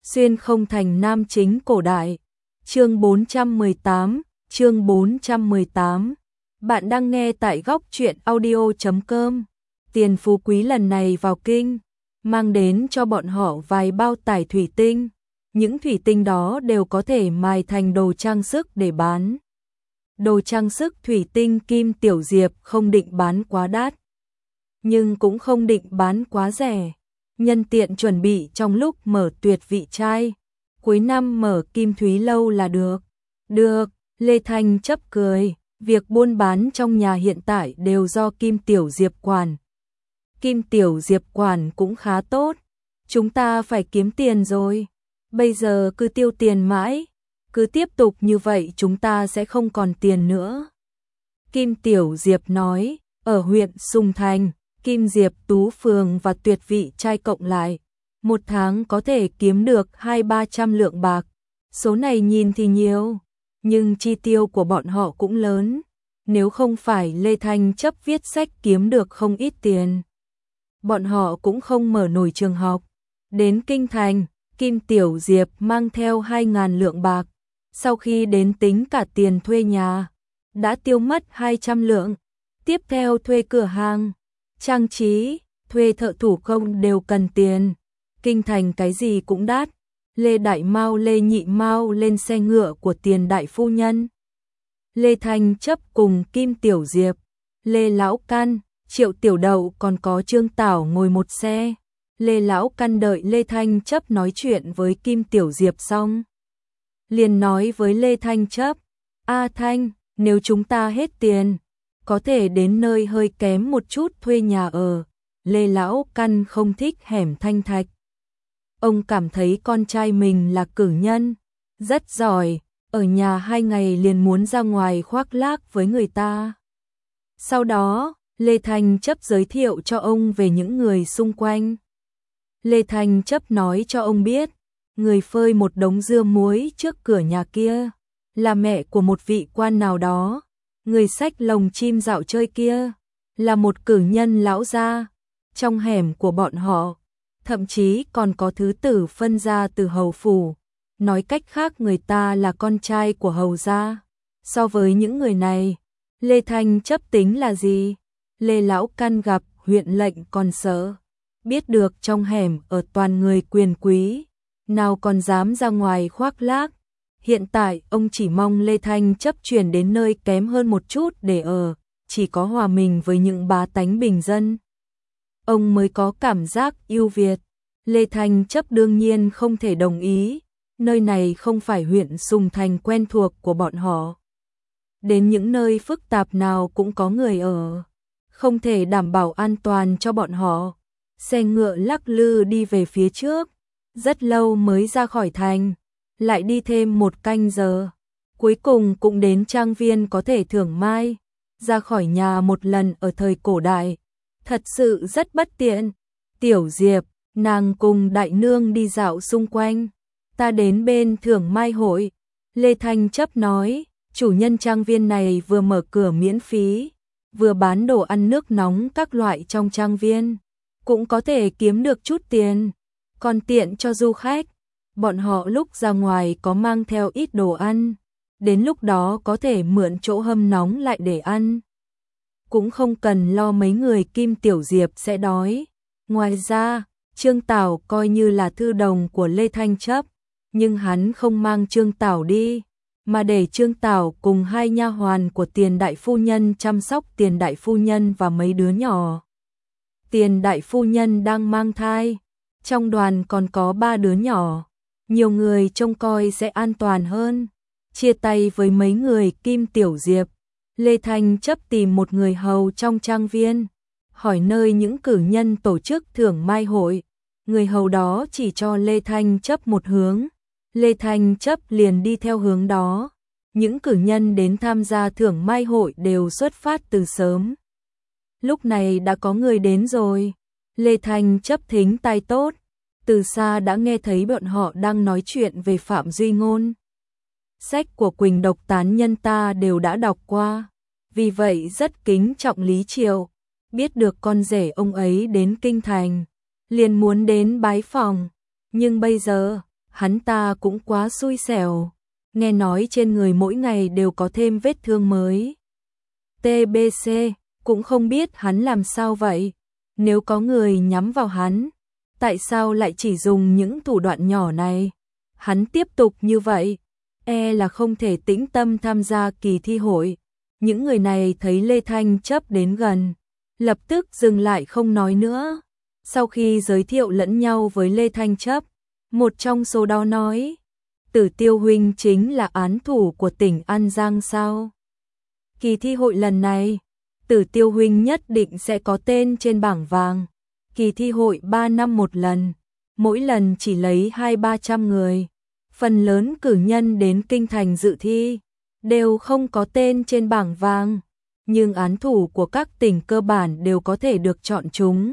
Xuyên không thành nam chính cổ đại. Chương 418, chương 418. Bạn đang nghe tại góc truyện audio.com. Tiền phú quý lần này vào kinh, mang đến cho bọn họ vài bao tải thủy tinh. Những thủy tinh đó đều có thể mài thành đồ trang sức để bán. Đồ trang sức thủy tinh Kim Tiểu Diệp không định bán quá đắt, nhưng cũng không định bán quá rẻ. Nhân tiện chuẩn bị trong lúc mở tuyệt vị trai, cuối năm mở Kim Thúy Lâu là được. Được, Lê Thanh chấp cười, việc buôn bán trong nhà hiện tại đều do Kim Tiểu Diệp quản. Kim Tiểu Diệp quản cũng khá tốt, chúng ta phải kiếm tiền rồi. Bây giờ cứ tiêu tiền mãi, cứ tiếp tục như vậy chúng ta sẽ không còn tiền nữa. Kim Tiểu Diệp nói, ở huyện Sùng Thành, Kim Diệp Tú Phường và tuyệt vị trai cộng lại, một tháng có thể kiếm được 200-300 lượng bạc. Số này nhìn thì nhiều, nhưng chi tiêu của bọn họ cũng lớn. Nếu không phải Lê Thanh chấp viết sách kiếm được không ít tiền, bọn họ cũng không mở nổi trường học. Đến Kinh Thành, Kim Tiểu Diệp mang theo 2.000 lượng bạc. Sau khi đến tính cả tiền thuê nhà, đã tiêu mất 200 lượng. Tiếp theo thuê cửa hàng, trang trí, thuê thợ thủ công đều cần tiền. Kinh Thành cái gì cũng đắt. Lê Đại Mao Lê Nhị Mao lên xe ngựa của Tiền đại phu nhân. Lê Thanh chấp cùng Kim Tiểu Diệp, Lê Lão Căn, Triệu Tiểu Đậu còn có Trương Tảo ngồi một xe. Lê Lão Căn đợi Lê Thanh chấp nói chuyện với Kim Tiểu Diệp xong, liền nói với Lê Thanh chấp, A Thanh, nếu chúng ta hết tiền, có thể đến nơi hơi kém một chút thuê nhà ở. Lê Lão Căn không thích hẻm Thanh Thạch. Ông cảm thấy con trai mình là cử nhân, rất giỏi, ở nhà 2 ngày liền muốn ra ngoài khoác lác với người ta. Sau đó, Lê Thanh chấp giới thiệu cho ông về những người xung quanh. Lê Thanh chấp nói cho ông biết, người phơi một đống dưa muối trước cửa nhà kia là mẹ của một vị quan nào đó. Người xách lồng chim dạo chơi kia là một cử nhân lão gia. Trong hẻm của bọn họ, thậm chí còn có thứ tử phân ra từ hầu phủ. Nói cách khác người ta là con trai của hầu gia. So với những người này, Lê Thanh chấp tính là gì? Lê Lão Căn gặp huyện lệnh còn sợ. Biết được trong hẻm ở toàn người quyền quý, nào còn dám ra ngoài khoác lác. Hiện tại ông chỉ mong Lê Thanh chấp chuyển đến nơi kém hơn một chút để ở, chỉ có hòa mình với những bá tánh bình dân, ông mới có cảm giác ưu việt. Lê Thanh chấp đương nhiên không thể đồng ý, nơi này không phải huyện Sùng Thành quen thuộc của bọn họ. Đến những nơi phức tạp nào cũng có người ở, không thể đảm bảo an toàn cho bọn họ. Xe ngựa lắc lư đi về phía trước, rất lâu mới ra khỏi thành, lại đi thêm 1 canh giờ. Cuối cùng cũng đến trang viên có thể thưởng mai. Ra khỏi nhà một lần ở thời cổ đại, thật sự rất bất tiện. Tiểu Diệp, nàng cùng đại nương đi dạo xung quanh, ta đến bên thưởng mai hội. Lê Thanh chấp nói, chủ nhân trang viên này vừa mở cửa miễn phí, vừa bán đồ ăn nước nóng các loại trong trang viên, cũng có thể kiếm được chút tiền, còn tiện cho du khách. Bọn họ lúc ra ngoài có mang theo ít đồ ăn, đến lúc đó có thể mượn chỗ hâm nóng lại để ăn. Cũng không cần lo mấy người Kim Tiểu Diệp sẽ đói. Ngoài ra, Trương Tảo coi như là thư đồng của Lê Thanh chấp, nhưng hắn không mang Trương Tảo đi, mà để Trương Tảo cùng 2 nha hoàn của Tiền đại phu nhân chăm sóc Tiền đại phu nhân và mấy đứa nhỏ. Tiền đại phu nhân đang mang thai, trong đoàn còn có 3 đứa nhỏ, nhiều người trông coi sẽ an toàn hơn. Chia tay với mấy người Kim Tiểu Diệp, Lê Thanh chấp tìm một người hầu trong trang viên, hỏi nơi những cử nhân tổ chức thưởng mai hội. Người hầu đó chỉ cho Lê Thanh chấp một hướng, Lê Thanh chấp liền đi theo hướng đó. Những cử nhân đến tham gia thưởng mai hội đều xuất phát từ sớm. Lúc này đã có người đến rồi. Lê Thanh chấp thính tai tốt, từ xa đã nghe thấy bọn họ đang nói chuyện về Phạm Duy Ngôn. Sách của Quỳnh Độc tán nhân ta đều đã đọc qua, vì vậy rất kính trọng Lý Triều. Biết được con rể ông ấy đến Kinh Thành, liền muốn đến bái phòng, nhưng bây giờ hắn ta cũng quá xui xẻo, nghe nói trên người mỗi ngày đều có thêm vết thương mới. TBC, cũng không biết hắn làm sao vậy, nếu có người nhắm vào hắn, tại sao lại chỉ dùng những thủ đoạn nhỏ này? Hắn tiếp tục như vậy, là không thể tĩnh tâm tham gia kỳ thi hội. Những người này thấy Lê Thanh Chấp đến gần, lập tức dừng lại không nói nữa. Sau khi giới thiệu lẫn nhau với Lê Thanh Chấp, một trong số đó nói, Tử Tiêu huynh chính là án thủ của tỉnh An Giang sao? Kỳ thi hội lần này, Tử Tiêu huynh nhất định sẽ có tên trên bảng vàng. Kỳ thi hội 3 năm một lần, mỗi lần chỉ lấy 200-300 người. Phần lớn cử nhân đến kinh thành dự thi đều không có tên trên bảng vàng, nhưng án thủ của các tỉnh cơ bản đều có thể được chọn chúng.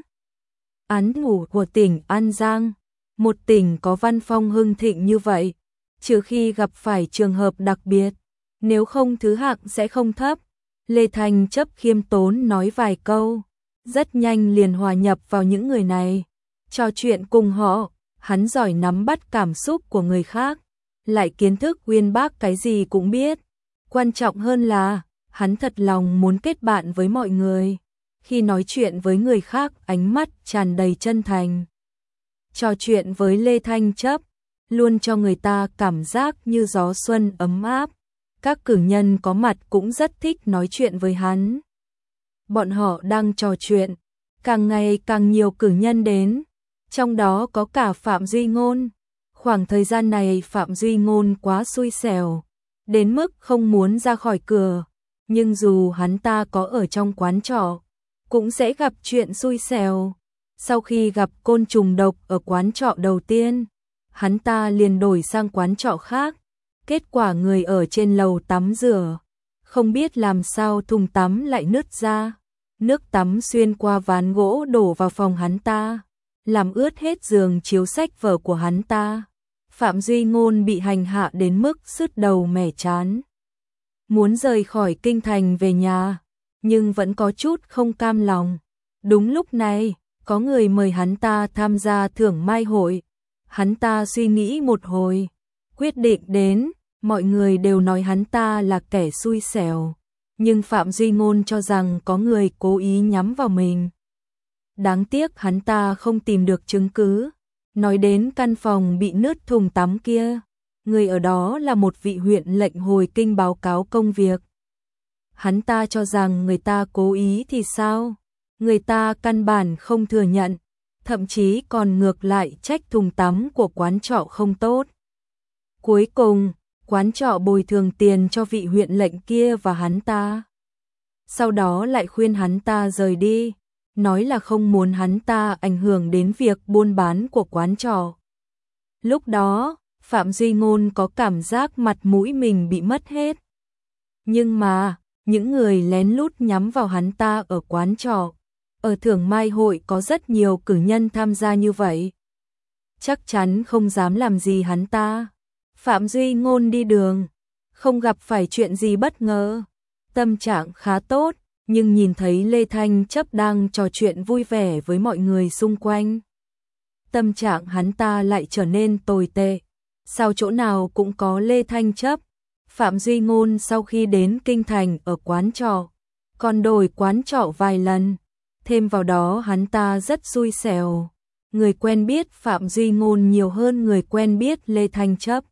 Án thủ của tỉnh An Giang, một tỉnh có văn phong hưng thịnh như vậy, trừ khi gặp phải trường hợp đặc biệt, nếu không thứ hạng sẽ không thấp. Lê Thanh Chấp khiêm tốn nói vài câu, rất nhanh liền hòa nhập vào những người này, trò chuyện cùng họ. Hắn giỏi nắm bắt cảm xúc của người khác, lại kiến thức uyên bác cái gì cũng biết. Quan trọng hơn là, hắn thật lòng muốn kết bạn với mọi người. Khi nói chuyện với người khác, ánh mắt tràn đầy chân thành. Trò chuyện với Lê Thanh Chấp, luôn cho người ta cảm giác như gió xuân ấm áp. Các cử nhân có mặt cũng rất thích nói chuyện với hắn. Bọn họ đang trò chuyện, càng ngày càng nhiều cử nhân đến. Trong đó có cả Phạm Duy Ngôn. Khoảng thời gian này Phạm Duy Ngôn quá xui xẻo, đến mức không muốn ra khỏi cửa. Nhưng dù hắn ta có ở trong quán trọ, cũng sẽ gặp chuyện xui xẻo. Sau khi gặp côn trùng độc ở quán trọ đầu tiên, hắn ta liền đổi sang quán trọ khác. Kết quả người ở trên lầu tắm rửa, không biết làm sao thùng tắm lại nứt ra. Nước tắm xuyên qua ván gỗ đổ vào phòng hắn ta, làm ướt hết giường chiếu sách vở của hắn ta. Phạm Duy Ngôn bị hành hạ đến mức sứt đầu mẻ trán, muốn rời khỏi kinh thành về nhà, nhưng vẫn có chút không cam lòng. Đúng lúc này, có người mời hắn ta tham gia thưởng mai hội. Hắn ta suy nghĩ một hồi, quyết định đến. Mọi người đều nói hắn ta là kẻ xui xẻo, nhưng Phạm Duy Ngôn cho rằng có người cố ý nhắm vào mình. Đáng tiếc hắn ta không tìm được chứng cứ. Nói đến căn phòng bị nứt thùng tắm kia, người ở đó là một vị huyện lệnh hồi kinh báo cáo công việc. Hắn ta cho rằng người ta cố ý thì sao? Người ta căn bản không thừa nhận, thậm chí còn ngược lại trách thùng tắm của quán trọ không tốt. Cuối cùng, quán trọ bồi thường tiền cho vị huyện lệnh kia và hắn ta. Sau đó lại khuyên hắn ta rời đi, nói là không muốn hắn ta ảnh hưởng đến việc buôn bán của quán trọ. Lúc đó, Phạm Duy Ngôn có cảm giác mặt mũi mình bị mất hết. Nhưng mà, những người lén lút nhắm vào hắn ta ở quán trọ, ở thưởng mai hội có rất nhiều cử nhân tham gia như vậy. Chắc chắn không dám làm gì hắn ta. Phạm Duy Ngôn đi đường, không gặp phải chuyện gì bất ngờ, tâm trạng khá tốt, nhưng nhìn thấy Lê Thanh Chấp đang trò chuyện vui vẻ với mọi người xung quanh. Tâm trạng hắn ta lại trở nên tồi tệ, sao chỗ nào cũng có Lê Thanh Chấp. Phạm Duy Ngôn sau khi đến kinh thành ở quán trọ, còn đổi quán trọ vài lần, thêm vào đó hắn ta rất xui xẻo. Người quen biết Phạm Duy Ngôn nhiều hơn người quen biết Lê Thanh Chấp.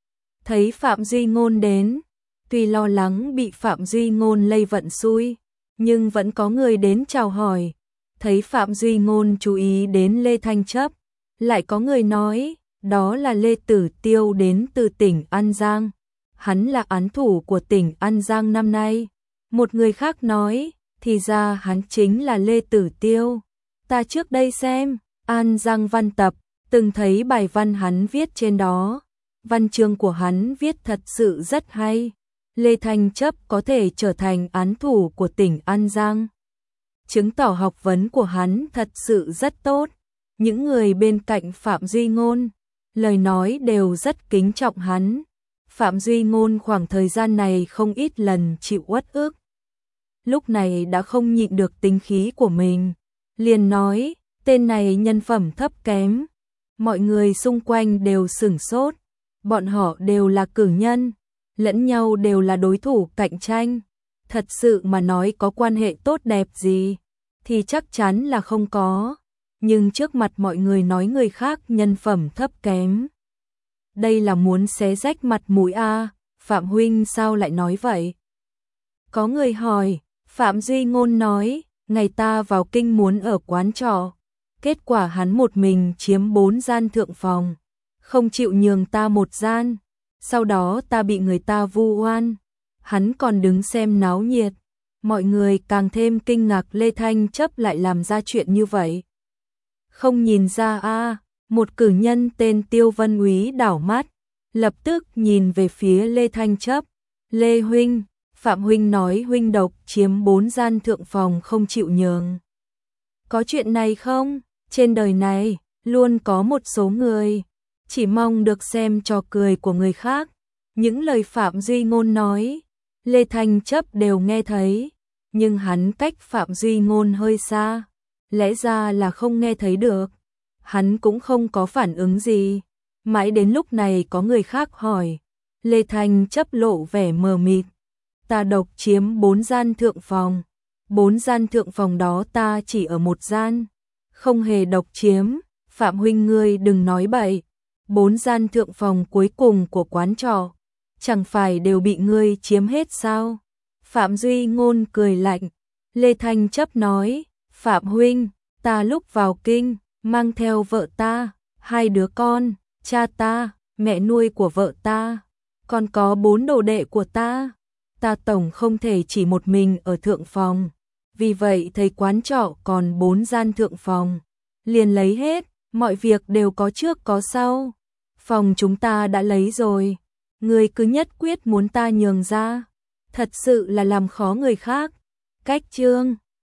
Thấy Phạm Duy Ngôn đến, tuy lo lắng bị Phạm Duy Ngôn lây vận xui, nhưng vẫn có người đến chào hỏi. Thấy Phạm Duy Ngôn chú ý đến Lê Thanh Chấp, lại có người nói, đó là Lê Tử Tiêu đến từ tỉnh An Giang. Hắn là án thủ của tỉnh An Giang năm nay. Một người khác nói, thì ra hắn chính là Lê Tử Tiêu. Ta trước đây xem An Giang văn tập, từng thấy bài văn hắn viết trên đó. Văn chương của hắn viết thật sự rất hay. Lê Thanh Chấp có thể trở thành án thủ của tỉnh An Giang, chứng tỏ học vấn của hắn thật sự rất tốt. Những người bên cạnh Phạm Duy Ngôn, lời nói đều rất kính trọng hắn. Phạm Duy Ngôn khoảng thời gian này không ít lần chịu uất ức. Lúc này đã không nhịn được tính khí của mình, liền nói, tên này nhân phẩm thấp kém, Mọi người xung quanh đều sửng sốt, bọn họ đều là cử nhân, lẫn nhau đều là đối thủ cạnh tranh. Thật sự mà nói có quan hệ tốt đẹp gì, thì chắc chắn là không có. Nhưng trước mặt mọi người nói người khác nhân phẩm thấp kém. Đây là muốn xé rách mặt mũi a. Phạm huynh sao lại nói vậy? Có người hỏi, Phạm Duy Ngôn nói, ngày ta vào kinh muốn ở quán trọ, kết quả hắn một mình chiếm 4 gian thượng phòng, không chịu nhường ta một gian, sau đó ta bị người ta vu oan, hắn còn đứng xem náo nhiệt. Mọi người càng thêm kinh ngạc Lê Thanh Chấp lại làm ra chuyện như vậy. Không nhìn ra a. Một cử nhân tên Tiêu Vân Úy đảo mắt, lập tức nhìn về phía Lê Thanh Chấp. Lê huynh, Phạm huynh nói huynh độc chiếm 4 gian thượng phòng không chịu nhường. Có chuyện này không? Trên đời này, luôn có một số người chỉ mong được xem trò cười của người khác. Những lời Phạm Duy Ngôn nói, Lê Thanh Chấp đều nghe thấy, nhưng hắn cách Phạm Duy Ngôn hơi xa, lẽ ra là không nghe thấy được. Hắn cũng không có phản ứng gì. Mãi đến lúc này có người khác hỏi, Lê Thanh Chấp lộ vẻ mờ mịt. Ta độc chiếm 4 gian thượng phòng, 4 gian thượng phòng đó ta chỉ ở một gian, không hề độc chiếm. Phạm huynh ngươi đừng nói bậy, 4 gian thượng phòng cuối cùng của quán trọ, chẳng phải đều bị ngươi chiếm hết sao? Phạm Duy Ngôn cười lạnh. Lê Thanh Chấp nói, Phạm huynh, ta lúc vào kinh, mang theo vợ ta, 2 đứa con, cha ta, mẹ nuôi của vợ ta, còn có 4 đồ đệ của ta. Ta tổng không thể chỉ một mình ở thượng phòng, vì vậy thấy quán trọ còn 4 gian thượng phòng, liền lấy hết, mọi việc đều có trước có sau. Phòng chúng ta đã lấy rồi, người cứ nhất quyết muốn ta nhường ra, thật sự là làm khó người khác. Cách chương